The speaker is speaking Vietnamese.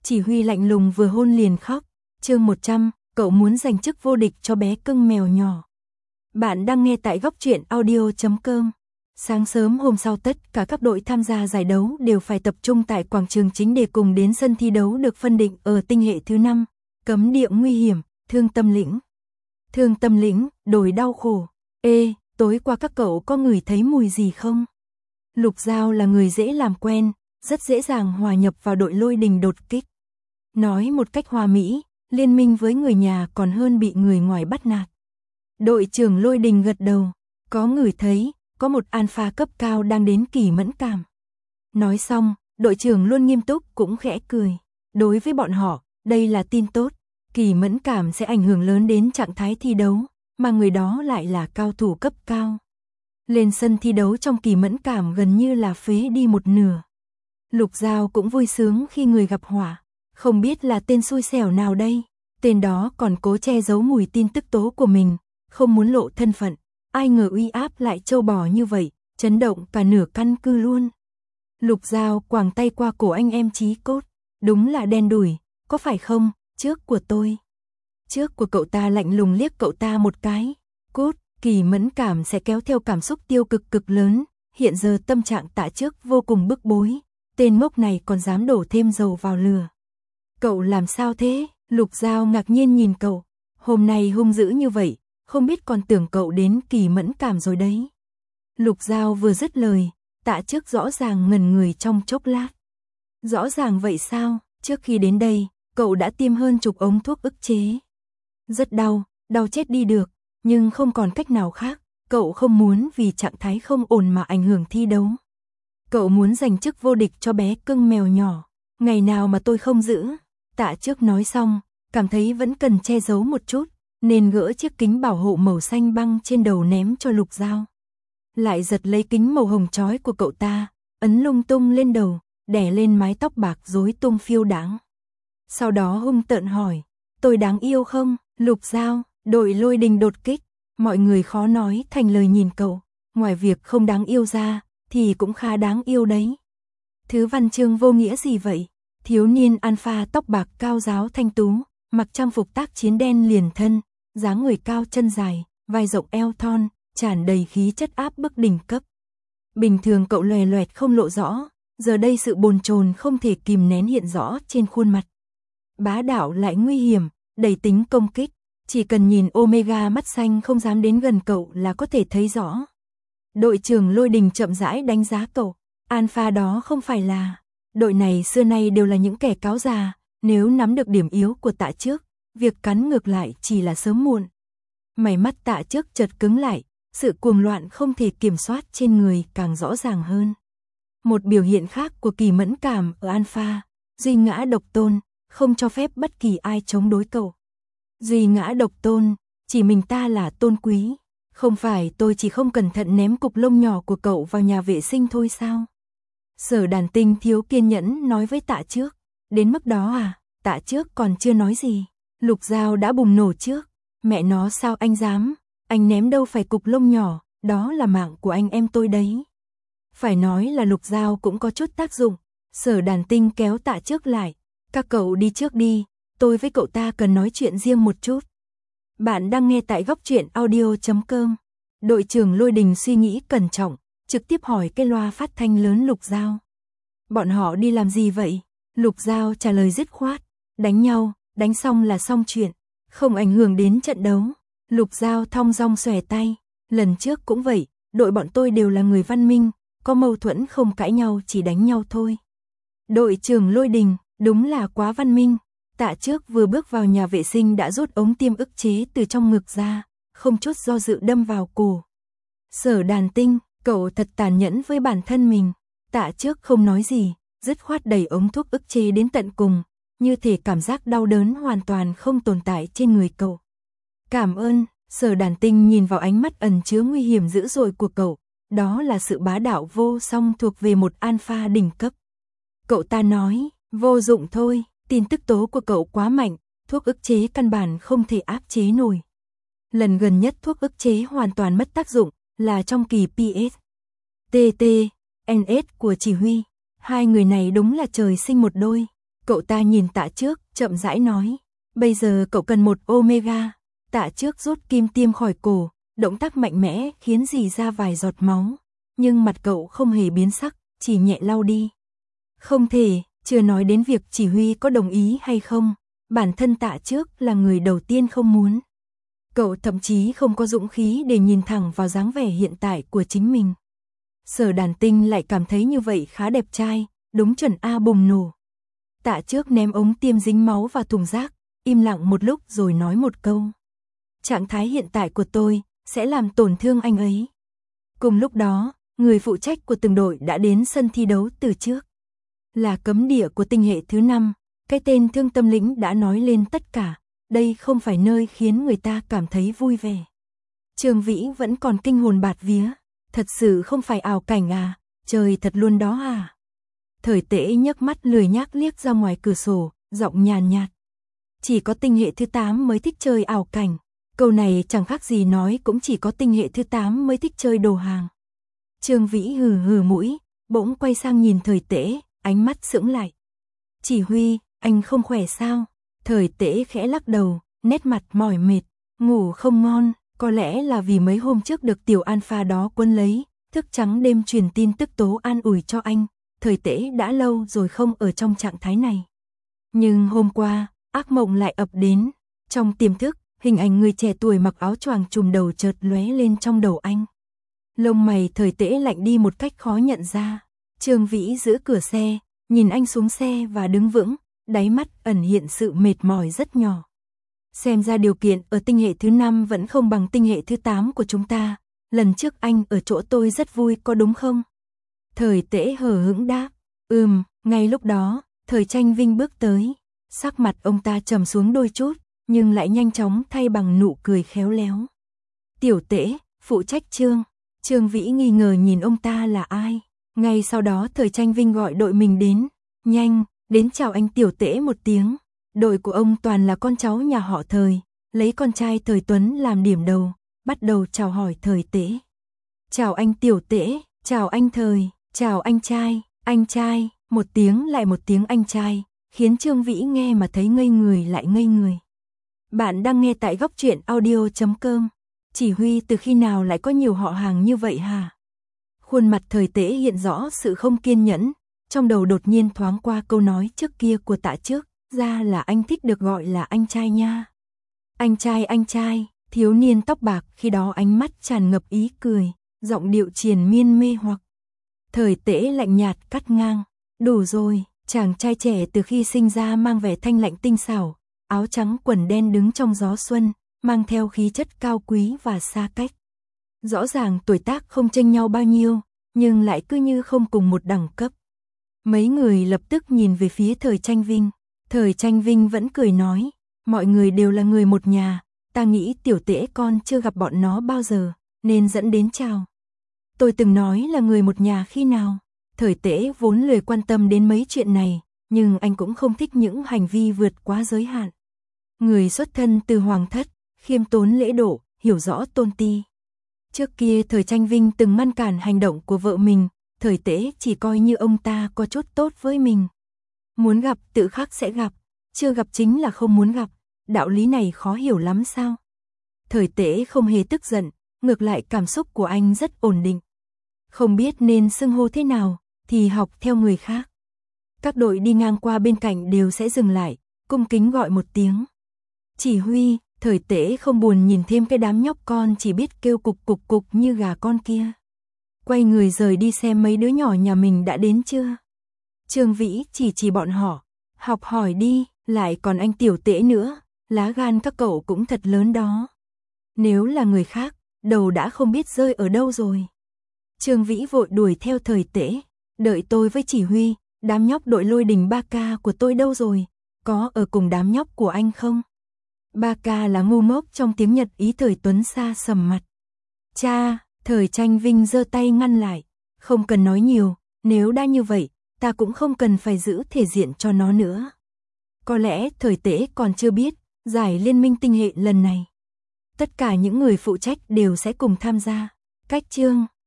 Chỉ Huy lạnh lùng vừa hôn liền khóc. Chương 100, cậu muốn giành chức vô địch cho bé cưng mèo nhỏ. Bạn đang nghe tại Góc Truyện Audio.com. Sáng sớm hôm sau tất cả các đội tham gia giải đấu đều phải tập trung tại quảng trường chính để cùng đến sân thi đấu được phân định ở tinh hệ thứ 5, cấm địa nguy hiểm, Thương Tâm Lĩnh. Thương Tâm Lĩnh, đồi đau khổ. Ê, tối qua các cậu có ngửi thấy mùi gì không? Lục Giao là người dễ làm quen, rất dễ dàng hòa nhập vào đội Lôi Đình đột kích. Nói một cách hòa mỹ, liên minh với người nhà còn hơn bị người ngoài bắt nạt. Đội trưởng Lôi Đình gật đầu, có ngửi thấy, có một alpha cấp cao đang đến kỳ mẫn cảm. Nói xong, đội trưởng luôn nghiêm túc cũng khẽ cười. Đối với bọn họ, đây là tin tốt, kỳ mẫn cảm sẽ ảnh hưởng lớn đến trạng thái thi đấu, mà người đó lại là cao thủ cấp cao. Lên sân thi đấu trong kỳ mẫn cảm gần như là phế đi một nửa. Lục Giao cũng vui sướng khi người gặp họa, không biết là tên xui xẻo nào đây, tên đó còn cố che giấu mùi tin tức tố của mình, không muốn lộ thân phận, ai ngờ uy áp lại trâu bò như vậy, chấn động cả nửa căn cứ luôn. Lục Giao quàng tay qua cổ anh em chí cốt, đúng là đen đủi, có phải không, trước của tôi. Trước của cậu ta lạnh lùng liếc cậu ta một cái, cốt, kỳ mẫn cảm sẽ kéo theo cảm xúc tiêu cực cực lớn, hiện giờ tâm trạng Tạ Trước vô cùng bức bối, tên ngốc này còn dám đổ thêm dầu vào lửa. Cậu làm sao thế? Lục Giao ngạc nhiên nhìn cậu, hôm nay hung dữ như vậy, không biết còn tưởng cậu đến kỳ mẫn cảm rồi đấy. Lục Giao vừa dứt lời, Tạ Trước rõ ràng ngẩn người trong chốc lát. Rõ ràng vậy sao, trước khi đến đây, cậu đã tiêm hơn chục ống thuốc ức chế. Rất đau, đau chết đi được, nhưng không còn cách nào khác, cậu không muốn vì trạng thái không ổn mà ảnh hưởng thi đấu. Cậu muốn giành chức vô địch cho bé cưng mèo nhỏ, ngày nào mà tôi không giữ. Tạ Trước nói xong, cảm thấy vẫn cần che giấu một chút, nên gỡ chiếc kính bảo hộ màu xanh băng trên đầu ném cho Lục Giao. Lại giật lấy kính màu hồng chói của cậu ta, ấn lung tung lên đầu, đè lên mái tóc bạc rối tung phiêu đáng. Sau đó hung tợn hỏi, tôi đáng yêu không? Lục Giao, đội Lôi Đình đột kích, mọi người khó nói thành lời nhìn cậu, ngoài việc không đáng yêu ra, thì cũng khá đáng yêu đấy. Thứ văn chương vô nghĩa gì vậy? Thiếu niên alpha tóc bạc cao ráo thanh tú, mặc trang phục tác chiến đen liền thân, dáng người cao chân dài, vai rộng eo thon, tràn đầy khí chất áp bức đỉnh cấp. Bình thường cậu lòe loẹt không lộ rõ, giờ đây sự bồn chồn không thể kìm nén hiện rõ trên khuôn mặt. Bá đạo lại nguy hiểm, đầy tính công kích, chỉ cần nhìn Omega mắt xanh không dám đến gần cậu là có thể thấy rõ. Đội trưởng Lôi Đình chậm rãi đánh giá cậu, alpha đó không phải là, đội này xưa nay đều là những kẻ cáo già, nếu nắm được điểm yếu của Tạ Trước, việc cắn ngược lại chỉ là sớm muộn. Mày mắt Tạ Trước chợt cứng lại, sự cuồng loạn không thể kiểm soát trên người càng rõ ràng hơn. Một biểu hiện khác của kỳ mẫn cảm ở alpha, duy ngã độc tôn, không cho phép bất kỳ ai chống đối cậu. Duy ngã độc tôn, chỉ mình ta là tôn quý, không phải tôi chỉ không cẩn thận ném cục lông nhỏ của cậu vào nhà vệ sinh thôi sao? Sở Đàn Tinh thiếu kiên nhẫn nói với Tạ Trước, đến mức đó à? Tạ Trước còn chưa nói gì, Lục Giao đã bùng nổ trước, mẹ nó sao anh dám, anh ném đâu phải cục lông nhỏ, đó là mạng của anh em tôi đấy. Phải nói là Lục Giao cũng có chút tác dụng, Sở Đàn Tinh kéo Tạ Trước lại, các cậu đi trước đi, tôi với cậu ta cần nói chuyện riêng một chút. Bạn đang nghe tại Góc Truyện Audio.com. Đội trưởng Lôi Đình suy nghĩ cẩn trọng, trực tiếp hỏi cái loa phát thanh lớn Lục Giao. Bọn họ đi làm gì vậy? Lục Giao trả lời dứt khoát, đánh nhau, đánh xong là xong chuyện, không ảnh hưởng đến trận đấu. Lục Giao thong dong xòe tay, lần trước cũng vậy, đội bọn tôi đều là người văn minh, có mâu thuẫn không cãi nhau chỉ đánh nhau thôi. Đội trưởng Lôi Đình, đúng là quá văn minh. Tạ Trước vừa bước vào nhà vệ sinh đã rút ống tiêm ức chế từ trong ngực ra, không chút do dự đâm vào cổ. Sở Đàn Tinh, cậu thật tàn nhẫn với bản thân mình. Tạ Trước không nói gì, dứt khoát đẩy ống thuốc ức chế đến tận cùng, như thể cảm giác đau đớn hoàn toàn không tồn tại trên người cậu. Cảm ơn, Sở Đàn Tinh nhìn vào ánh mắt ẩn chứa nguy hiểm dữ dội của cậu, đó là sự bá đạo vô song thuộc về một alpha đỉnh cấp. Cậu ta nói, vô dụng thôi, tin tức tố của cậu quá mạnh, thuốc ức chế căn bản không thể áp chế nổi. Lần gần nhất thuốc ức chế hoàn toàn mất tác dụng là trong kỳ PS. TT, NS của Chỉ Huy. Hai người này đúng là trời sinh một đôi. Cậu ta nhìn Tạ Trước, chậm rãi nói. Bây giờ cậu cần một Omega. Tạ Trước rút kim tiêm khỏi cổ, động tác mạnh mẽ khiến rỉ ra vài giọt máu. Nhưng mặt cậu không hề biến sắc, chỉ nhẹ lau đi. Không thể, chưa nói đến việc chỉ huy có đồng ý hay không. Bản thân Tạ Trước là người đầu tiên không muốn. Cậu thậm chí không có dũng khí để nhìn thẳng vào dáng vẻ hiện tại của chính mình. Sở Đàn Tinh lại cảm thấy như vậy khá đẹp trai, đúng chuẩn A bùng nổ. Tạ Trước ném ống tiêm dính máu vào thùng rác, im lặng một lúc rồi nói một câu. Trạng thái hiện tại của tôi sẽ làm tổn thương anh ấy. Cùng lúc đó, người phụ trách của từng đội đã đến sân thi đấu từ trước. Là cấm địa của tinh hệ thứ 5, cái tên Thương Tâm Lĩnh đã nói lên tất cả. Đây không phải nơi khiến người ta cảm thấy vui vẻ. Trương Vĩ vẫn còn kinh hồn bạt vía. Thật sự không phải ảo cảnh à, trời thật luôn đó à. Thời Tễ nhấc mắt lười nhác liếc ra ngoài cửa sổ, giọng nhàn nhạt. Chỉ có tinh hệ thứ 8 mới thích chơi ảo cảnh. Câu này chẳng khác gì nói cũng chỉ có tinh hệ thứ 8 mới thích chơi đồ hàng. Trương Vĩ hừ hừ mũi, bỗng quay sang nhìn Thời Tễ, ánh mắt sững lại. Chỉ huy, anh không khỏe sao? Thời Tễ khẽ lắc đầu, nét mặt mỏi mệt, ngủ không ngon, có lẽ là vì mấy hôm trước được tiểu alpha đó quấn lấy, thức trắng đêm truyền tin tức tố an ủi cho anh. Thời Tễ đã lâu rồi không ở trong trạng thái này. Nhưng hôm qua, ác mộng lại ập đến. Trong tiềm thức, hình ảnh người trẻ tuổi mặc áo choàng trùm đầu chợt lóe lên trong đầu anh. Lông mày Thời Tễ lạnh đi một cách khó nhận ra. Trương Vĩ giữ cửa xe, nhìn anh xuống xe và đứng vững, đáy mắt ẩn hiện sự mệt mỏi rất nhỏ. Xem ra điều kiện ở tinh hệ thứ 5 vẫn không bằng tinh hệ thứ 8 của chúng ta. Lần trước anh ở chỗ tôi rất vui có đúng không? Thời Tễ hờ hững đáp. Ngay lúc đó, Thời Tranh Vinh bước tới. Sắc mặt ông ta trầm xuống đôi chút, nhưng lại nhanh chóng thay bằng nụ cười khéo léo. Tiểu Tễ, phụ trách Trương. Trương Vĩ nghi ngờ nhìn ông ta là ai. Ngay sau đó Thời Tranh Vinh gọi đội mình đến. Nhanh, đến chào anh Tiểu Tễ một tiếng. Đội của ông toàn là con cháu nhà họ Thời, lấy con trai Thời Tuấn làm điểm đầu, bắt đầu chào hỏi Thời Tễ. Chào anh Tiểu Tễ, chào anh Thời, chào anh trai, một tiếng lại một tiếng anh trai, khiến Trương Vĩ nghe mà thấy ngây người lại ngây người. Bạn đang nghe tại Góc Truyện Audio.com. Chỉ huy từ khi nào lại có nhiều họ hàng như vậy hả? Khuôn mặt Thời Tễ hiện rõ sự không kiên nhẫn, trong đầu đột nhiên thoáng qua câu nói trước kia của Tạ Trước. Ra là anh thích được gọi là anh trai nha. Anh trai, thiếu niên tóc bạc khi đó ánh mắt tràn ngập ý cười, giọng điệu triền miên mê hoặc. Thời Tễ lạnh nhạt cắt ngang. Đủ rồi, chàng trai trẻ từ khi sinh ra mang vẻ thanh lạnh tinh xảo, áo trắng quần đen đứng trong gió xuân, mang theo khí chất cao quý và xa cách. Rõ ràng tuổi tác không chênh nhau bao nhiêu, nhưng lại cứ như không cùng một đẳng cấp. Mấy người lập tức nhìn về phía Thời Tranh Vinh. Thời Tranh Vinh vẫn cười nói, mọi người đều là người một nhà, ta nghĩ Tiểu Tễ con chưa gặp bọn nó bao giờ, nên dẫn đến chào. Tôi từng nói là người một nhà khi nào? Thời Tễ vốn lười quan tâm đến mấy chuyện này, nhưng anh cũng không thích những hành vi vượt quá giới hạn. Người xuất thân từ hoàng thất, khiêm tốn lễ độ, hiểu rõ tôn ti. Trước kia Thời Tranh Vinh từng ngăn cản hành động của vợ mình, Thời Tễ chỉ coi như ông ta có chút tốt với mình. Muốn gặp tự khắc sẽ gặp, chưa gặp chính là không muốn gặp, đạo lý này khó hiểu lắm sao? Thời Tễ không hề tức giận, ngược lại cảm xúc của anh rất ổn định. Không biết nên xưng hô thế nào, thì học theo người khác. Các đội đi ngang qua bên cạnh đều sẽ dừng lại, cung kính gọi một tiếng. Chỉ huy, Thời Tễ không buồn nhìn thêm cái đám nhóc con chỉ biết kêu cục cục như gà con kia. Quay người rời đi xem mấy đứa nhỏ nhà mình đã đến chưa. Trương Vĩ chỉ bọn họ, học hỏi đi, lại còn anh Tiểu Tễ nữa, lá gan các cậu cũng thật lớn đó. Nếu là người khác, đầu đã không biết rơi ở đâu rồi. Trương Vĩ vội đuổi theo Thời Tễ, đợi tôi với chỉ huy, đám nhóc đội Lôi Đình 3K của tôi đâu rồi, có ở cùng đám nhóc của anh không? 3K là ngu ngốc trong tiếng Nhật, ý Thời Tuấn xa sầm mặt. Cha, Thời Tranh Vinh giơ tay ngăn lại, không cần nói nhiều, nếu đã như vậy, ta cũng không cần phải giữ thể diện cho nó nữa. Có lẽ Thời Tễ còn chưa biết, giải liên minh tinh hệ lần này, tất cả những người phụ trách đều sẽ cùng tham gia. Cách chương